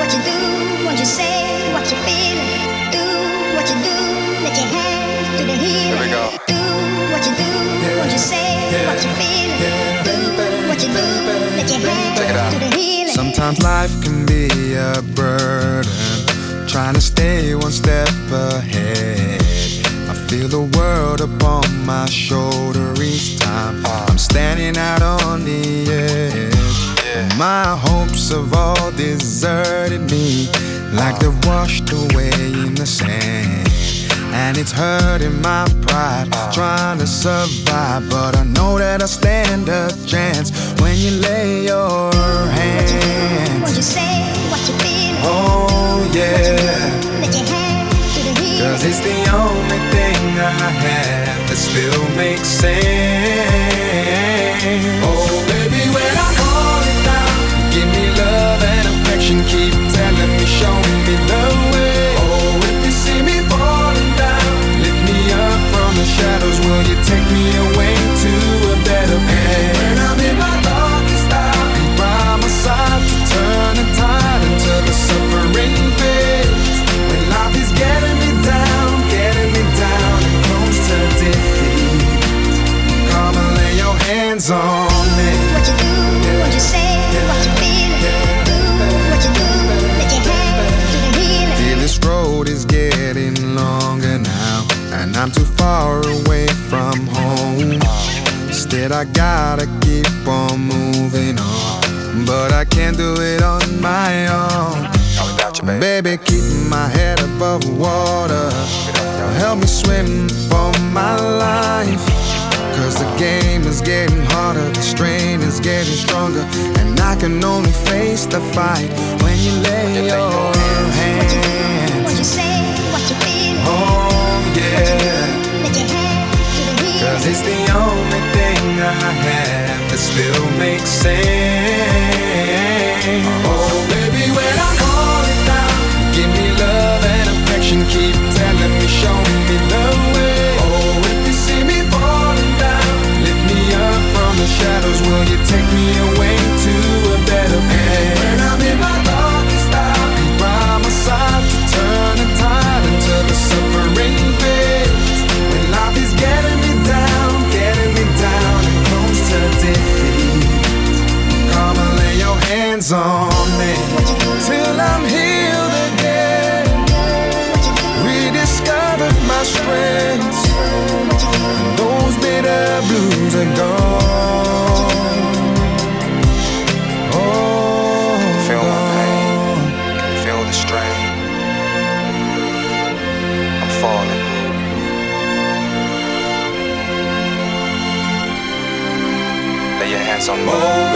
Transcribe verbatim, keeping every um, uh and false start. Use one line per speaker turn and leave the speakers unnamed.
what you do, what you say, what you feeling. Do what you do, let your hands do the healing.
Here we go.
Do what you do, what you say, what you feeling. Do what you do, let your hands do the healing.
Sometimes life can be a burden, trying to stay one step ahead. I feel the world upon my shoulder each time I'm standing out on the edge. My hopes have all deserted me, like they're washed away in the sand. And it's hurting my pride, trying to survive, but I know that I stand a chance when you lay your hands.
What you say, what you feel.
Oh yeah,
let your hands do the healing.
Cause it's the only thing I have that still makes sense. Oh baby, when I call it down, give me love and affection, keep telling me, showing me the way. Oh, if you see me falling down, lift me up from the shadows, will you take me away to a better place? When I'm in my darkest hour, be by my side to turn the tide until the suffering fades. When life is getting me down, getting me down and close to defeat, come and lay your hands on me.
What you do, what you say, what you feel. Do what you do, let your hands do the healing.
Feel this road is getting longer now, and I'm too far away from home. Instead I gotta keep on moving on, but I can't do it on my own. Baby, keep my head above water, help me swim for my life. Cause the game is getting harder, the strain is getting stronger, and I can only face the fight when you lay your hands.
What you say, what you feel.
Oh yeah,
let your hands do the healing.
Cause it's the only thing I have that still makes sense. Oh baby, when I call it down, give me love and affection, keep telling me, showing me the way. Oh, if you see me falling down, lift me up from the shadows, will you take me away to a better place? When I'm in my darkest hour, be by my side to turn the tide until the suffering fades. When life is getting me down, getting me down and close to defeat, come and lay your hands on me till I'm healed again. Rediscovered my strengths, and those bitter blues are gone. Oh,
Feel my
gone.
pain, feel the strain. I'm falling. Lay your hands on me.
Oh,